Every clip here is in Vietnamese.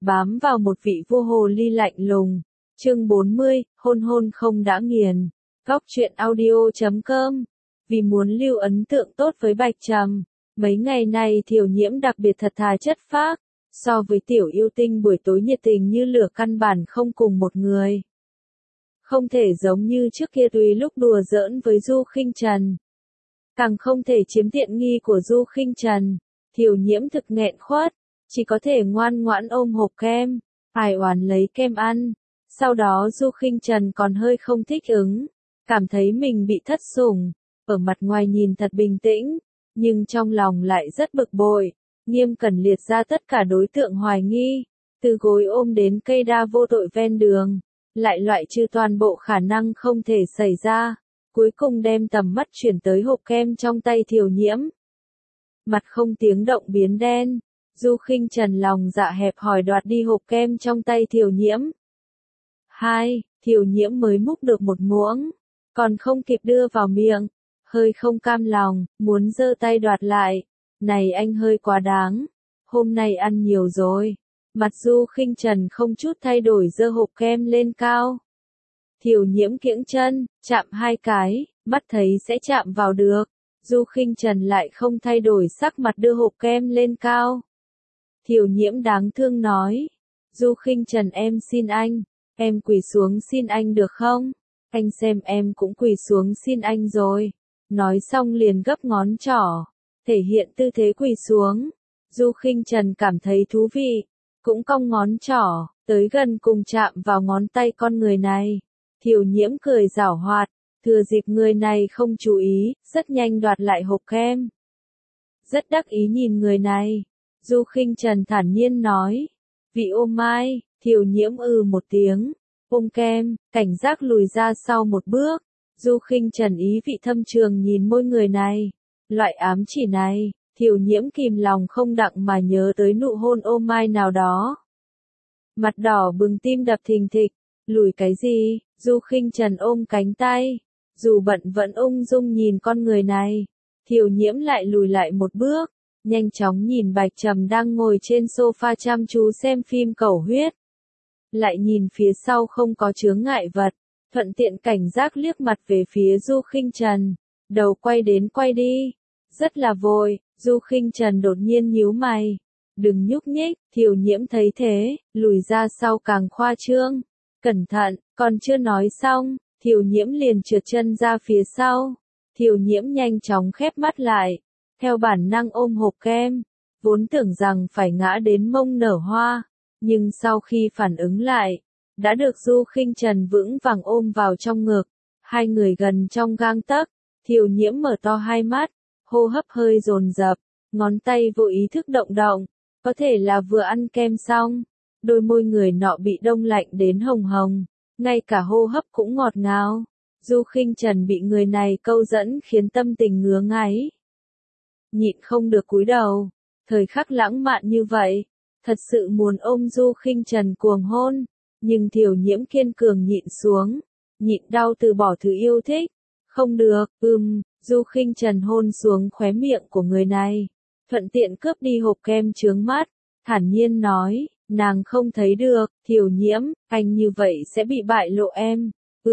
bám vào một vị vua hồ ly lạnh lùng. Chương 40, hôn hôn không đã nghiền. Góc truyện audio.com. Vì muốn lưu ấn tượng tốt với Bạch Trầm, mấy ngày nay Thiều Nhiễm đặc biệt thật thà chất phác, so với tiểu yêu tinh buổi tối nhiệt tình như lửa căn bản không cùng một người. Không thể giống như trước kia tùy lúc đùa giỡn với Du Khinh Trần. Càng không thể chiếm tiện nghi của Du Khinh Trần. Thiều Nhiễm thực nghẹn khuất, chỉ có thể ngoan ngoãn ôm hộp kem, ai oán lấy kem ăn. Sau đó Du Khinh Trần còn hơi không thích ứng, cảm thấy mình bị thất sủng, ở mặt ngoài nhìn thật bình tĩnh, nhưng trong lòng lại rất bực bội, nghiêm cẩn liệt ra tất cả đối tượng hoài nghi, từ gối ôm đến cây đa vô tội ven đường, lại loại trừ toàn bộ khả năng không thể xảy ra, cuối cùng đem tầm mắt chuyển tới hộp kem trong tay Thiều Nhiễm. Mặt không tiếng động biến đen, Du Khinh Trần lòng dạ hẹp hòi đoạt đi hộp kem trong tay Thiều Nhiễm. Thiều Nhiễm mới múc được một muỗng, còn không kịp đưa vào miệng, hơi không cam lòng, muốn giơ tay đoạt lại. Này anh hơi quá đáng, hôm nay ăn nhiều rồi. Mặt Du Khinh Trần không chút thay đổi giơ hộp kem lên cao. Thiều Nhiễm kiễng chân, chạm hai cái, mắt thấy sẽ chạm vào được. Du Khinh Trần lại không thay đổi sắc mặt đưa hộp kem lên cao. Thiều Nhiễm đáng thương nói, Du Khinh Trần em xin anh, em quỳ xuống xin anh được không? Anh xem em cũng quỳ xuống xin anh rồi. Nói xong liền gấp ngón trỏ, thể hiện tư thế quỳ xuống. Du Khinh Trần cảm thấy thú vị, cũng cong ngón trỏ, tới gần cùng chạm vào ngón tay con người này. Thiều Nhiễm cười giảo hoạt, thừa dịp người này không chú ý, rất nhanh đoạt lại hộp kem. Rất đắc ý nhìn người này, Du Khinh Trần thản nhiên nói, vị ô mai. Thiều Nhiễm một tiếng, ôm kem, cảnh giác lùi ra sau một bước. Du Khinh Trần ý vị thâm trường nhìn môi người này, loại ám chỉ này, Thiều Nhiễm kìm lòng không đặng mà nhớ tới nụ hôn ô mai nào đó. Mặt đỏ bừng tim đập thình thịch, lùi cái gì? Du Khinh Trần ôm cánh tay, dù bận vẫn ung dung nhìn con người này. Thiều Nhiễm lại lùi lại một bước, nhanh chóng nhìn Bạch Trầm đang ngồi trên sofa chăm chú xem phim Cẩu Huyết. Lại nhìn phía sau không có chướng ngại vật, thuận tiện cảnh giác liếc mặt về phía Du Khinh Trần, đầu quay đến quay đi, rất là vội. Du Khinh Trần đột nhiên nhíu mày, đừng nhúc nhích. Thiều Nhiễm thấy thế, lùi ra sau càng khoa trương, cẩn thận, còn chưa nói xong, Thiều Nhiễm liền trượt chân ra phía sau. Thiều Nhiễm nhanh chóng khép mắt lại, theo bản năng ôm hộp kem, vốn tưởng rằng phải ngã đến mông nở hoa, nhưng sau khi phản ứng lại, đã được Du Khinh Trần vững vàng ôm vào trong ngực, hai người gần trong gang tấc. Thiều Nhiễm mở to hai mắt, hô hấp hơi dồn dập, ngón tay vô ý thức động động, có thể là vừa ăn kem xong, đôi môi người nọ bị đông lạnh đến hồng hồng, ngay cả hô hấp cũng ngọt ngào. Du Khinh Trần bị người này câu dẫn khiến tâm tình ngứa ngáy, nhịn không được cúi đầu. Thời khắc lãng mạn như vậy, thật sự muốn ôm Du Khinh Trần cuồng hôn, nhưng Thiều Nhiễm kiên cường nhịn xuống, nhịn đau từ bỏ thứ yêu thích. Không được, Du Khinh Trần hôn xuống khóe miệng của người này, thuận tiện cướp đi hộp kem chướng mắt, thản nhiên nói, nàng không thấy được. Thiều Nhiễm, anh như vậy sẽ bị bại lộ em.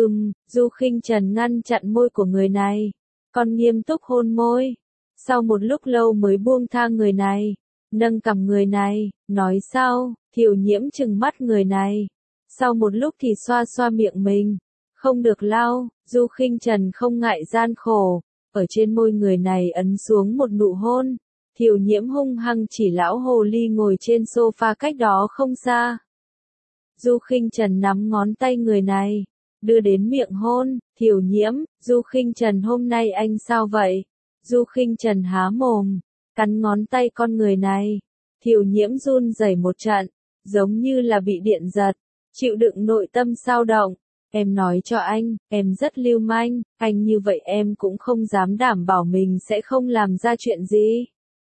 Du Khinh Trần ngăn chặn môi của người này, còn nghiêm túc hôn môi. Sau một lúc lâu mới buông tha người này, nâng cằm người này, nói sau. Thiều Nhiễm trừng mắt người này, sau một lúc thì xoa xoa miệng mình, không được lau. Du Khinh Trần không ngại gian khổ, ở trên môi người này ấn xuống một nụ hôn. Thiều Nhiễm hung hăng chỉ lão hồ ly ngồi trên sofa cách đó không xa. Du Khinh Trần nắm ngón tay người này, đưa đến miệng hôn. Thiều Nhiễm, Du Khinh Trần hôm nay anh sao vậy? Du Khinh Trần há mồm, cắn ngón tay con người này. Thiều Nhiễm run rẩy một trận, giống như là bị điện giật, chịu đựng nội tâm xao động. Em nói cho anh, em rất lưu manh, anh như vậy em cũng không dám đảm bảo mình sẽ không làm ra chuyện gì.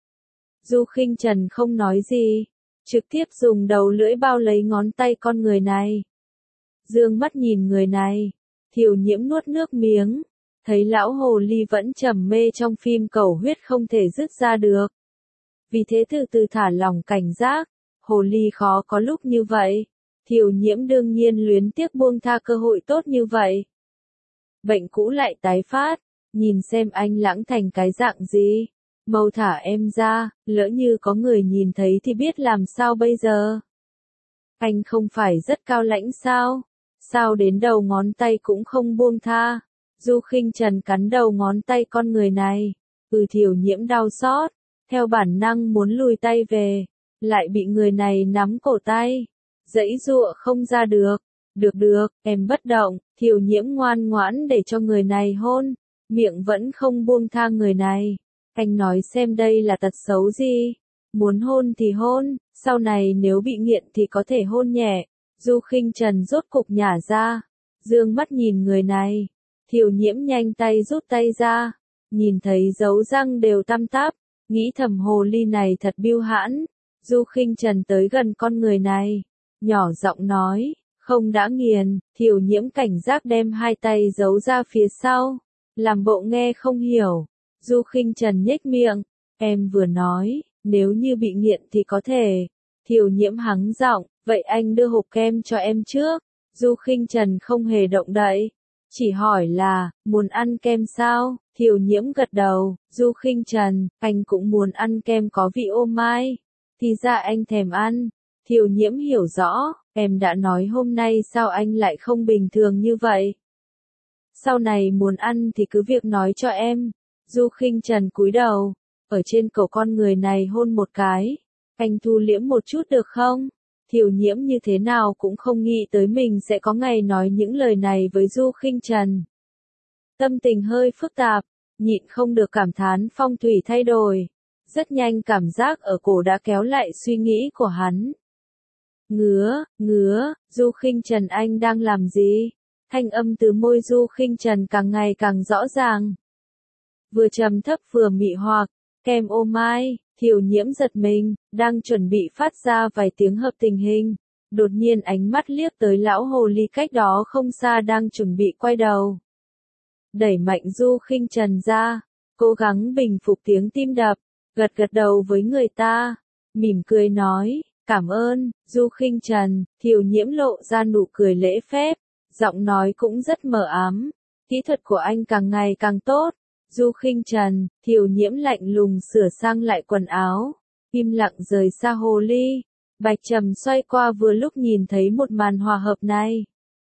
Du Khinh Trần không nói gì, trực tiếp dùng đầu lưỡi bao lấy ngón tay con người này. Dương mắt nhìn người này, Thiều Nhiễm nuốt nước miếng, thấy lão hồ ly vẫn trầm mê trong phim Cẩu Huyết không thể dứt ra được. Vì thế từ từ thả lỏng cảnh giác, Hồ ly khó có lúc như vậy. Thiều Nhiễm đương nhiên luyến tiếc buông tha cơ hội tốt như vậy. Bệnh cũ lại tái phát, nhìn xem anh lãng thành cái dạng gì. Mau thả em ra, lỡ như có người nhìn thấy thì biết làm sao bây giờ. Anh không phải rất cao lãnh sao? Sao đến đầu ngón tay cũng không buông tha? Du Khinh Trần cắn đầu ngón tay con người này. Thiều Nhiễm đau xót, theo bản năng muốn lùi tay về, lại bị người này nắm cổ tay. Giãy giụa không ra được. Được, em bất động. Thiều Nhiễm ngoan ngoãn để cho người này hôn, miệng vẫn không buông tha người này. Anh nói xem đây là tật xấu gì? Muốn hôn thì hôn, sau này nếu bị nghiện thì có thể hôn nhẹ. Du Khinh Trần rốt cục nhả ra, dương mắt nhìn người này. Thiều Nhiễm nhanh tay rút tay ra, nhìn thấy dấu răng đều tăm tắp, nghĩ thầm hồ ly này thật biêu hãn. Du Khinh Trần tới gần con người này, nhỏ giọng nói, không đã nghiền. Thiều Nhiễm cảnh giác đem hai tay giấu ra phía sau, làm bộ nghe không hiểu. Du Khinh Trần nhếch miệng, em vừa nói, nếu như bị nghiện thì có thể. Thiều Nhiễm hắng giọng, vậy anh đưa hộp kem cho em trước. Du Khinh Trần không hề động đậy, chỉ hỏi là, muốn ăn kem sao? Thiều Nhiễm gật đầu. Du Khinh Trần, anh cũng muốn ăn kem có vị ô mai. Thì ra anh thèm ăn. Thiều Nhiễm hiểu rõ, em đã nói hôm nay sao anh lại không bình thường như vậy. Sau này muốn ăn thì cứ việc nói cho em. Du Khinh Trần cúi đầu, ở trên cổ con người này hôn một cái. Anh thu liễm một chút được không? Thiều Nhiễm như thế nào cũng không nghĩ tới mình sẽ có ngày nói những lời này với Du Khinh Trần. Tâm tình hơi phức tạp, nhịn không được cảm thán phong thủy thay đổi. Rất nhanh cảm giác ở cổ đã kéo lại suy nghĩ của hắn. Ngứa, Du Khinh Trần anh đang làm gì? Thanh âm từ môi Du Khinh Trần càng ngày càng rõ ràng. Vừa trầm thấp vừa mị hoặc, kem ô mai. Thiều Nhiễm giật mình, đang chuẩn bị phát ra vài tiếng hợp tình hình. Đột nhiên ánh mắt liếc tới lão hồ ly cách đó không xa đang chuẩn bị quay đầu. Đẩy mạnh Du Khinh Trần ra, cố gắng bình phục tiếng tim đập, gật đầu với người ta, mỉm cười nói, cảm ơn. Du Khinh Trần. Thiều Nhiễm lộ ra nụ cười lễ phép, giọng nói cũng rất mờ ám, kỹ thuật của anh càng ngày càng tốt. Du Khinh Trần. Thiều Nhiễm lạnh lùng sửa sang lại quần áo, im lặng rời xa hồ ly. Bạch Trầm xoay qua vừa lúc nhìn thấy một màn hòa hợp này.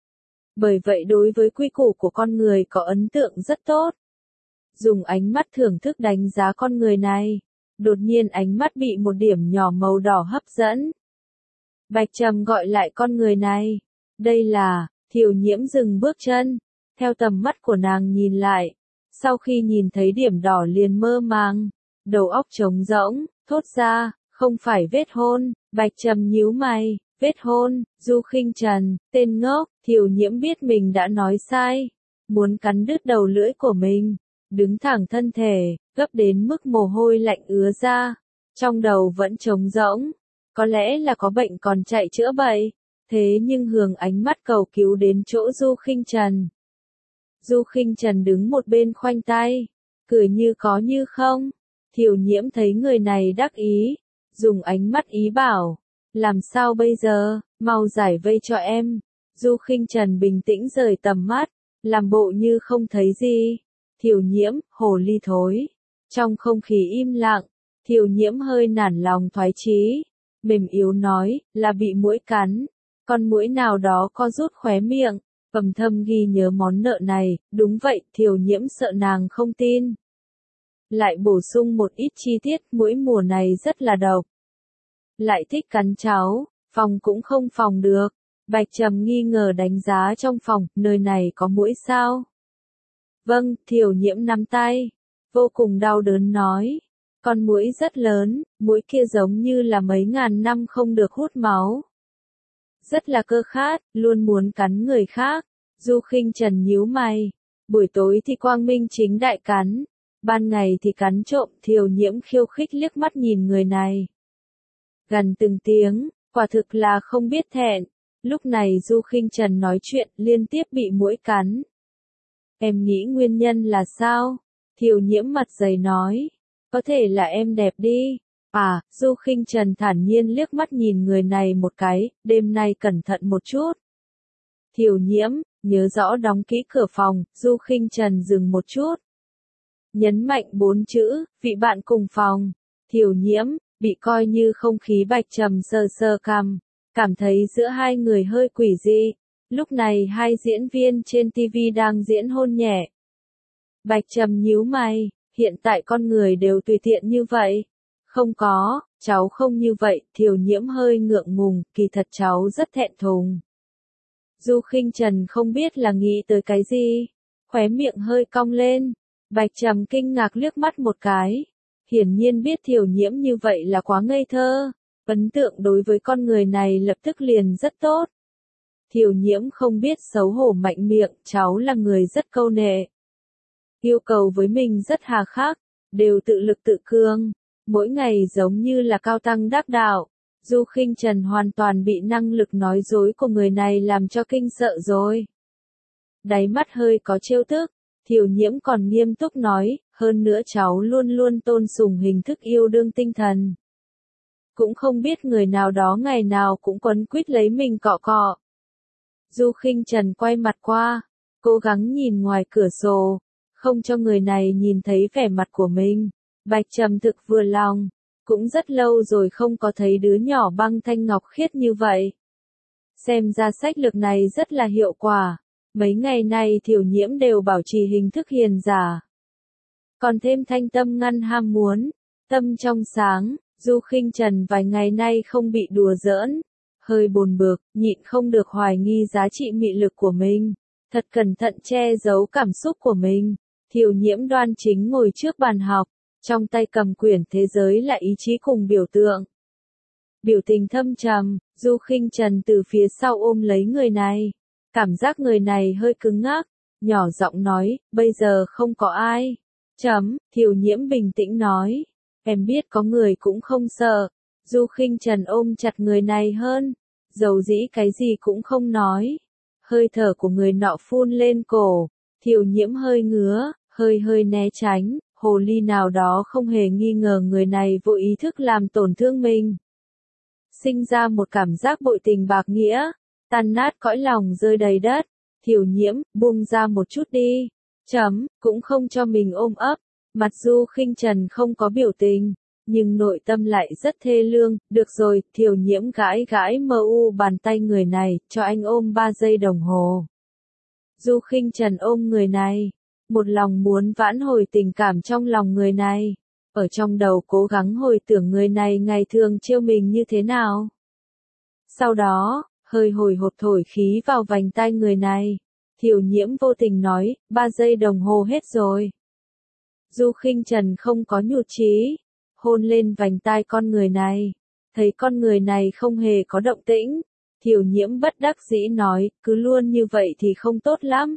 Bởi vậy đối với quy củ của con người có ấn tượng rất tốt. Dùng ánh mắt thưởng thức đánh giá con người này. Đột nhiên ánh mắt bị một điểm nhỏ màu đỏ hấp dẫn. Bạch Trầm gọi lại con người này. Đây là. Thiều Nhiễm dừng bước chân, theo tầm mắt của nàng nhìn lại. Sau khi nhìn thấy điểm đỏ liền mơ màng, đầu óc trống rỗng, thốt ra, không phải vết hôn. Bạch Trầm nhíu mày, vết hôn. Du Khinh Trần, tên ngốc. Thiều Nhiễm biết mình đã nói sai, muốn cắn đứt đầu lưỡi của mình, đứng thẳng thân thể, gấp đến mức mồ hôi lạnh ứa ra, trong đầu vẫn trống rỗng, có lẽ là có bệnh còn chạy chữa bệnh, thế nhưng hướng ánh mắt cầu cứu đến chỗ Du Khinh Trần. Du Khinh Trần đứng một bên khoanh tay, cười như có như không. Thiều Nhiễm thấy người này đắc ý, dùng ánh mắt ý bảo, làm sao bây giờ, mau giải vây cho em. Du Khinh Trần bình tĩnh rời tầm mắt, làm bộ như không thấy gì. Thiều Nhiễm, hồ ly thối. Trong không khí im lặng, Thiều Nhiễm hơi nản lòng thoái chí, mềm yếu nói, là bị muỗi cắn. Con muỗi nào đó co rút khóe miệng, âm thầm ghi nhớ món nợ này. Đúng vậy, Thiều Nhiễm sợ nàng không tin, lại bổ sung một ít chi tiết, muỗi mùa này rất là độc, lại thích cắn cháu, phòng cũng không phòng được. Bạch Trầm nghi ngờ đánh giá trong phòng, nơi này có muỗi sao? Vâng. Thiều Nhiễm nắm tay, vô cùng đau đớn nói, con muỗi rất lớn, muỗi kia giống như là mấy ngàn năm không được hút máu, rất là cơ khát, luôn muốn cắn người khác. Du Khinh Trần nhíu mày, buổi tối thì quang minh chính đại cắn, ban ngày thì cắn trộm. Thiều Nhiễm khiêu khích liếc mắt nhìn người này, gần từng tiếng, quả thực là không biết thẹn. Lúc này Du Khinh Trần nói chuyện, liên tiếp bị muỗi cắn. Em nghĩ nguyên nhân là sao? Thiều Nhiễm mặt dày nói, có thể là em đẹp đi. Du Khinh Trần thản nhiên liếc mắt nhìn người này một cái, đêm nay cẩn thận một chút. Thiều Nhiễm, nhớ rõ đóng kỹ cửa phòng, Du Khinh Trần dừng một chút. Nhấn mạnh 4 chữ, vị bạn cùng phòng. Thiều Nhiễm, bị coi như không khí Bạch Trầm sờ sờ cằm, cảm thấy giữa hai người hơi quỷ dị. Lúc này hai diễn viên trên TV đang diễn hôn nhẹ. Bạch Trầm nhíu mày, hiện tại con người đều tùy tiện như vậy. Không có, cháu không như vậy, Thiều Nhiễm hơi ngượng ngùng, kỳ thật cháu rất thẹn thùng. Du Khinh Trần không biết là nghĩ tới cái gì, khóe miệng hơi cong lên. Bạch Trầm kinh ngạc liếc mắt một cái, hiển nhiên biết Thiều Nhiễm như vậy là quá ngây thơ, ấn tượng đối với con người này lập tức liền rất tốt. Thiều Nhiễm không biết xấu hổ mạnh miệng, cháu là người rất câu nệ. Yêu cầu với mình rất hà khắc, đều tự lực tự cường, mỗi ngày giống như là cao tăng đắc đạo. Du Khinh Trần hoàn toàn bị năng lực nói dối của người này làm cho kinh sợ rồi. Đáy mắt hơi có trêu tức, Thiều Nhiễm còn nghiêm túc nói, hơn nữa cháu luôn luôn tôn sùng hình thức yêu đương tinh thần. Cũng không biết người nào đó ngày nào cũng quấn quýt lấy mình cọ cọ. Du Khinh Trần quay mặt qua, cố gắng nhìn ngoài cửa sổ, không cho người này nhìn thấy vẻ mặt của mình. Bạch Trầm thực vừa lòng, cũng rất lâu rồi không có thấy đứa nhỏ băng thanh ngọc khiết như vậy. Xem ra sách lược này rất là hiệu quả, mấy ngày nay Thiều Nhiễm đều bảo trì hình thức hiền giả. Còn thêm thanh tâm ngăn ham muốn, tâm trong sáng, Du Khinh Trần vài ngày nay không bị đùa giỡn, hơi bồn bực, nhịn không được hoài nghi giá trị mị lực của mình, thật cẩn thận che giấu cảm xúc của mình. Thiều Nhiễm đoan chính ngồi trước bàn học, trong tay cầm quyển Thế giới là ý chí cùng biểu tượng. Biểu tình thâm trầm, Du Khinh Trần từ phía sau ôm lấy người này, cảm giác người này hơi cứng ngắc, nhỏ giọng nói, bây giờ không có ai. Thiều Nhiễm bình tĩnh nói, em biết có người cũng không sợ. Du Khinh Trần ôm chặt người này hơn, dầu dĩ cái gì cũng không nói. Hơi thở của người nọ phun lên cổ, Thiều Nhiễm hơi ngứa, hơi né tránh, hồ ly nào đó không hề nghi ngờ người này vô ý thức làm tổn thương mình. Sinh ra một cảm giác bội tình bạc nghĩa, tan nát cõi lòng rơi đầy đất. Thiều Nhiễm, buông ra một chút đi. Cũng không cho mình ôm ấp. Mặt Du Khinh Trần không có biểu tình, nhưng nội tâm lại rất thê lương. Được rồi, Thiều Nhiễm gãi gãi mờ u bàn tay người này, cho anh ôm 3 giây đồng hồ. Du Khinh Trần ôm người này, một lòng muốn vãn hồi tình cảm trong lòng người này, ở trong đầu cố gắng hồi tưởng người này ngày thường trêu mình như thế nào. Sau đó, hơi hồi hộp thổi khí vào vành tai người này. Thiều Nhiễm vô tình nói, 3 giây đồng hồ hết rồi. Du Khinh Trần không có nhụt chí, hôn lên vành tai con người này. Thấy con người này không hề có động tĩnh, Thiều Nhiễm bất đắc dĩ nói, cứ luôn như vậy thì không tốt lắm.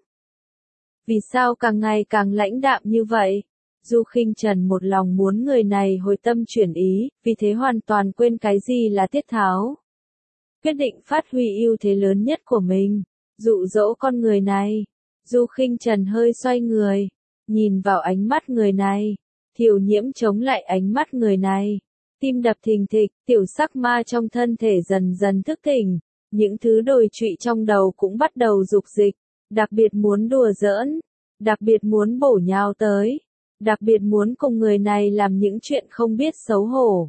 Vì sao càng ngày càng lãnh đạm như vậy? Du Khinh Trần một lòng muốn người này hồi tâm chuyển ý, vì thế hoàn toàn quên cái gì là tiết tháo. Quyết định phát huy ưu thế lớn nhất của mình, dụ dỗ con người này. Du Khinh Trần hơi xoay người, nhìn vào ánh mắt người này. Thiều Nhiễm chống lại ánh mắt người này, tim đập thình thịch, tiểu sắc ma trong thân thể dần dần thức tỉnh, những thứ đồi trụy trong đầu cũng bắt đầu dục dịch, đặc biệt muốn đùa giỡn, đặc biệt muốn bổ nhào tới, đặc biệt muốn cùng người này làm những chuyện không biết xấu hổ.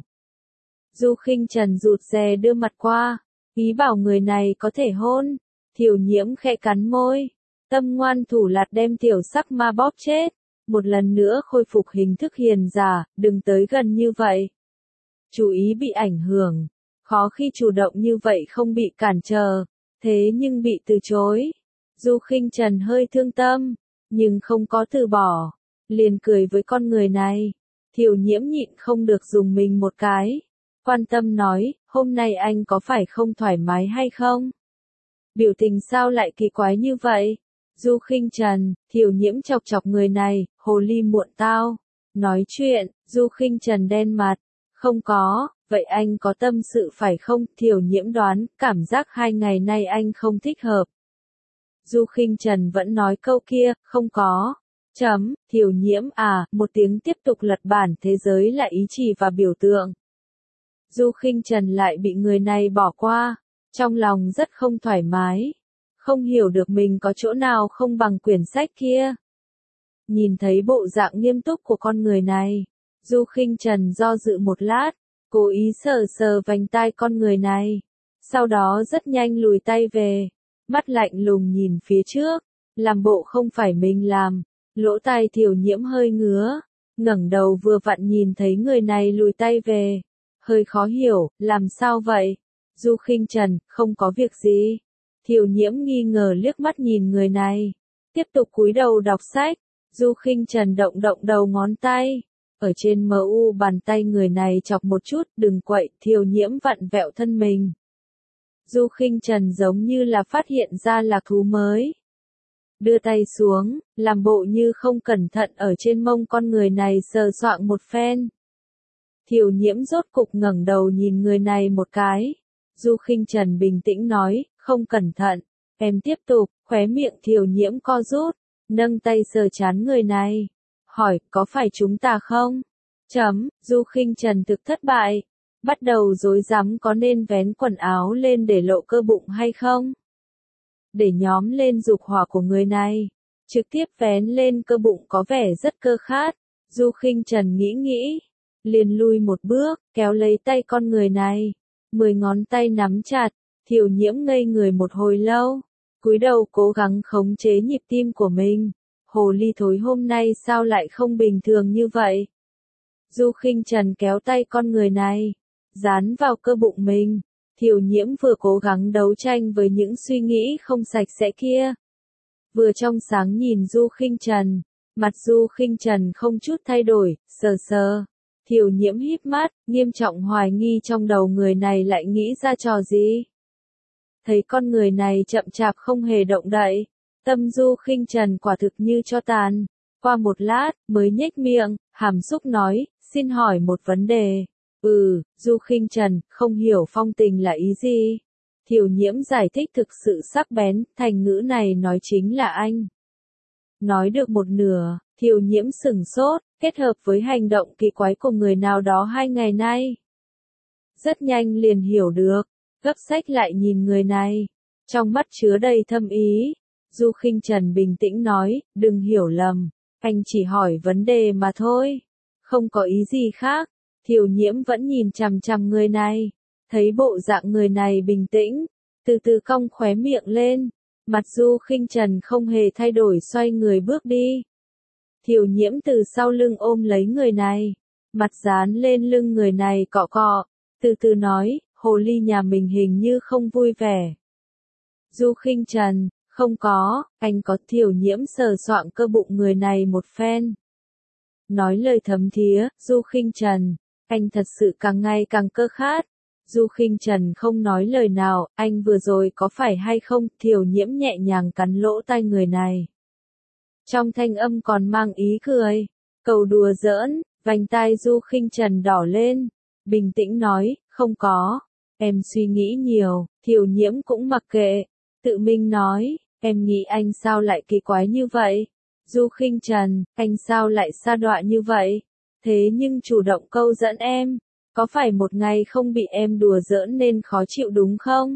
Du Khinh Trần rụt rè đưa mặt qua, ý bảo người này có thể hôn. Thiều Nhiễm khẽ cắn môi, tâm ngoan thủ lạt đem tiểu sắc ma bóp chết, một lần nữa khôi phục hình thức hiền giả, đừng tới gần như vậy. Chú ý bị ảnh hưởng, khó khi chủ động như vậy không bị cản trở, thế nhưng bị từ chối. Du Khinh Trần hơi thương tâm, nhưng không có từ bỏ, liền cười với con người này. Thiều Nhiễm nhịn không được dùng mình một cái, quan tâm nói, hôm nay anh có phải không thoải mái hay không? Biểu tình sao lại kỳ quái như vậy? Du Khinh Trần, Thiều Nhiễm chọc chọc người này, hồ ly muộn tao. Nói chuyện, Du Khinh Trần đen mặt, không có, vậy anh có tâm sự phải không? Thiều Nhiễm đoán, cảm giác 2 ngày nay anh không thích hợp. Du Khinh Trần vẫn nói câu kia, không có. Thiều Nhiễm một tiếng tiếp tục lật bản Thế giới là ý chỉ và biểu tượng. Du Khinh Trần lại bị người này bỏ qua, trong lòng rất không thoải mái, không hiểu được mình có chỗ nào không bằng quyển sách kia. Nhìn thấy bộ dạng nghiêm túc của con người này, Du Khinh Trần do dự một lát, cố ý sờ sờ vành tai con người này, sau đó rất nhanh lùi tay về, mắt lạnh lùng nhìn phía trước, làm bộ không phải mình làm. Lỗ tai Thiều Nhiễm hơi ngứa, ngẩng đầu vừa vặn nhìn thấy người này lùi tay về, hơi khó hiểu, làm sao vậy? Du Khinh Trần, không có việc gì. Thiều Nhiễm nghi ngờ liếc mắt nhìn người này, tiếp tục cúi đầu đọc sách. Du Khinh Trần động động đầu ngón tay, ở trên mu bàn tay người này chọc một chút, đừng quậy. Thiều Nhiễm vặn vẹo thân mình. Du Khinh Trần giống như là phát hiện ra lạc thú mới, đưa tay xuống, làm bộ như không cẩn thận ở trên mông con người này sờ soạng một phen. Thiều Nhiễm rốt cục ngẩng đầu nhìn người này một cái. Du Khinh Trần bình tĩnh nói, không cẩn thận, em tiếp tục. Khóe miệng Thiều Nhiễm co rút, nâng tay sờ trán người này, hỏi, có phải chúng ta không? Du Khinh Trần thực thất bại, bắt đầu rối rắm có nên vén quần áo lên để lộ cơ bụng hay không? Để nhóm lên dục hỏa của người này, trực tiếp vén lên cơ bụng có vẻ rất cơ khát. Du Khinh Trần nghĩ, liền lui một bước, kéo lấy tay con người này, 10 ngón tay nắm chặt. Thiều Nhiễm ngây người một hồi lâu, cúi đầu cố gắng khống chế nhịp tim của mình. Hồ ly thối hôm nay sao lại không bình thường như vậy? Du Khinh Trần kéo tay con người này, dán vào cơ bụng mình. Thiều Nhiễm vừa cố gắng đấu tranh với những suy nghĩ không sạch sẽ kia, vừa trong sáng nhìn Du Khinh Trần. Mặt Du Khinh Trần không chút thay đổi, sờ sờ. Thiều Nhiễm híp mắt, nghiêm trọng hoài nghi trong đầu người này lại nghĩ ra trò gì. Thấy con người này chậm chạp không hề động đậy, tâm Du Khinh Trần quả thực như tro tàn. Qua một lát, mới nhếch miệng, hàm xúc nói, xin hỏi một vấn đề. Du Khinh Trần, không hiểu phong tình là ý gì? Thiều Nhiễm giải thích thực sự sắc bén, thành ngữ này nói chính là anh. Nói được một nửa, Thiều Nhiễm sửng sốt, kết hợp với hành động kỳ quái của người nào đó 2 ngày nay. Rất nhanh liền hiểu được, gấp sách lại nhìn người này, trong mắt chứa đầy thâm ý. Du Khinh Trần bình tĩnh nói, đừng hiểu lầm, anh chỉ hỏi vấn đề mà thôi, không có ý gì khác. Thiều Nhiễm vẫn nhìn chằm chằm người này, thấy bộ dạng người này bình tĩnh, từ từ cong khóe miệng lên, mặt Du Khinh Trần không hề thay đổi xoay người bước đi. Thiều Nhiễm từ sau lưng ôm lấy người này, mặt dán lên lưng người này cọ cọ, từ từ nói, hồ ly nhà mình hình như không vui vẻ. Du Khinh Trần, không có, anh có. Thiều Nhiễm sờ soạng cơ bụng người này một phen, nói lời thấm thía, Du Khinh Trần, anh thật sự càng ngày càng cơ khát. Du Khinh Trần không nói lời nào, anh vừa rồi có phải hay không? Thiều Nhiễm nhẹ nhàng cắn lỗ tai người này, trong thanh âm còn mang ý cười, cầu đùa giỡn. Vành tai Du Khinh Trần đỏ lên, bình tĩnh nói, không có, em suy nghĩ nhiều. Thiều Nhiễm cũng mặc kệ, tự mình nói, em nghĩ anh sao lại kỳ quái như vậy? Du Khinh Trần, anh sao lại sa đọa như vậy? Thế nhưng chủ động câu dẫn em, có phải một ngày không bị em đùa giỡn nên khó chịu đúng không?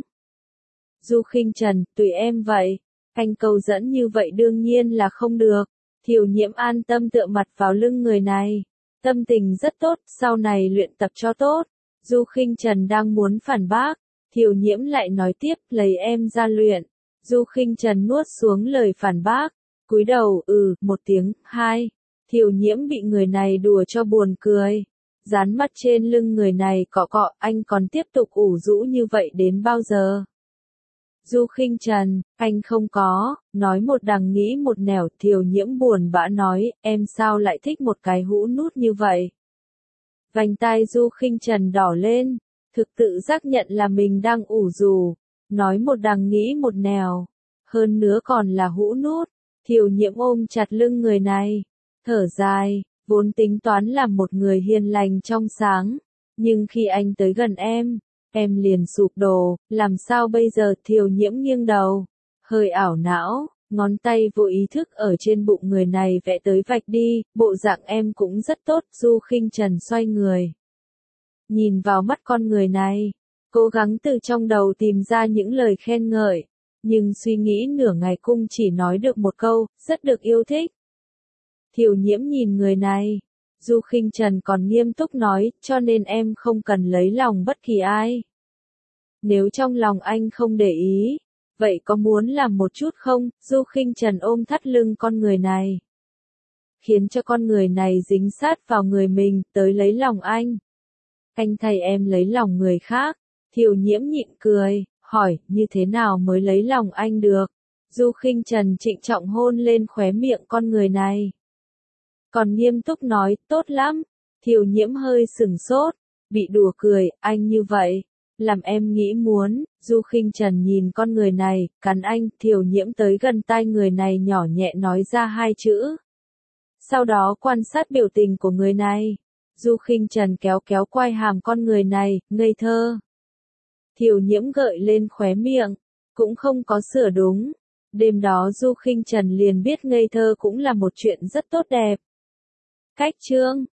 Du Khinh Trần, tùy em vậy, anh câu dẫn như vậy đương nhiên là không được. Thiều Nhiễm an tâm tựa mặt vào lưng người này, tâm tình rất tốt, sau này luyện tập cho tốt. Du Khinh Trần đang muốn phản bác, Thiều Nhiễm lại nói tiếp, lấy em ra luyện. Du Khinh Trần nuốt xuống lời phản bác, cúi đầu, một tiếng. Thiều Nhiễm bị người này đùa cho buồn cười, dán mắt trên lưng người này cọ cọ, anh còn tiếp tục ủ rũ như vậy đến bao giờ? Du Khinh Trần, anh không có, nói một đằng nghĩ một nẻo. Thiều Nhiễm buồn bã nói, em sao lại thích một cái hũ nút như vậy? Vành tai Du Khinh Trần đỏ lên, thực tự giác nhận là mình đang ủ rù, nói một đằng nghĩ một nẻo, hơn nữa còn là hũ nút. Thiều Nhiễm ôm chặt lưng người này, thở dài, vốn tính toán làm một người hiền lành trong sáng, nhưng khi anh tới gần em liền sụp đổ, làm sao bây giờ? Thiều Nhiễm nghiêng đầu, hơi ảo não, ngón tay vô ý thức ở trên bụng người này vẽ tới vạch đi, bộ dạng em cũng rất tốt. Du Khinh Trần xoay người, nhìn vào mắt con người này, cố gắng từ trong đầu tìm ra những lời khen ngợi, nhưng suy nghĩ nửa ngày cũng chỉ nói được một câu, rất được yêu thích. Thiều Nhiễm nhìn người này, Du Khinh Trần còn nghiêm túc nói, cho nên em không cần lấy lòng bất kỳ ai. Nếu trong lòng anh không để ý, vậy có muốn làm một chút không? Du Khinh Trần ôm thắt lưng con người này, khiến cho con người này dính sát vào người mình, tới lấy lòng anh. Anh thay em lấy lòng người khác. Thiều Nhiễm nhịn cười, hỏi, như thế nào mới lấy lòng anh được? Du Khinh Trần trịnh trọng hôn lên khóe miệng con người này, còn nghiêm túc nói, tốt lắm. Thiều Nhiễm hơi sửng sốt, bị đùa cười, anh như vậy, làm em nghĩ muốn. Du Khinh Trần nhìn con người này, cắn anh. Thiều Nhiễm tới gần tai người này nhỏ nhẹ nói ra hai chữ. Sau đó quan sát biểu tình của người này. Du Khinh Trần kéo kéo quai hàm con người này, ngây thơ. Thiều Nhiễm gợi lên khóe miệng, cũng không có sửa đúng. Đêm đó Du Khinh Trần liền biết ngây thơ cũng là một chuyện rất tốt đẹp. Cách chương